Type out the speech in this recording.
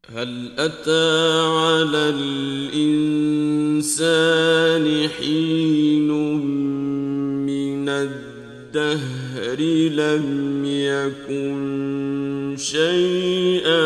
هل أتى على الإنسان حين من الدهر لم يكن شيئا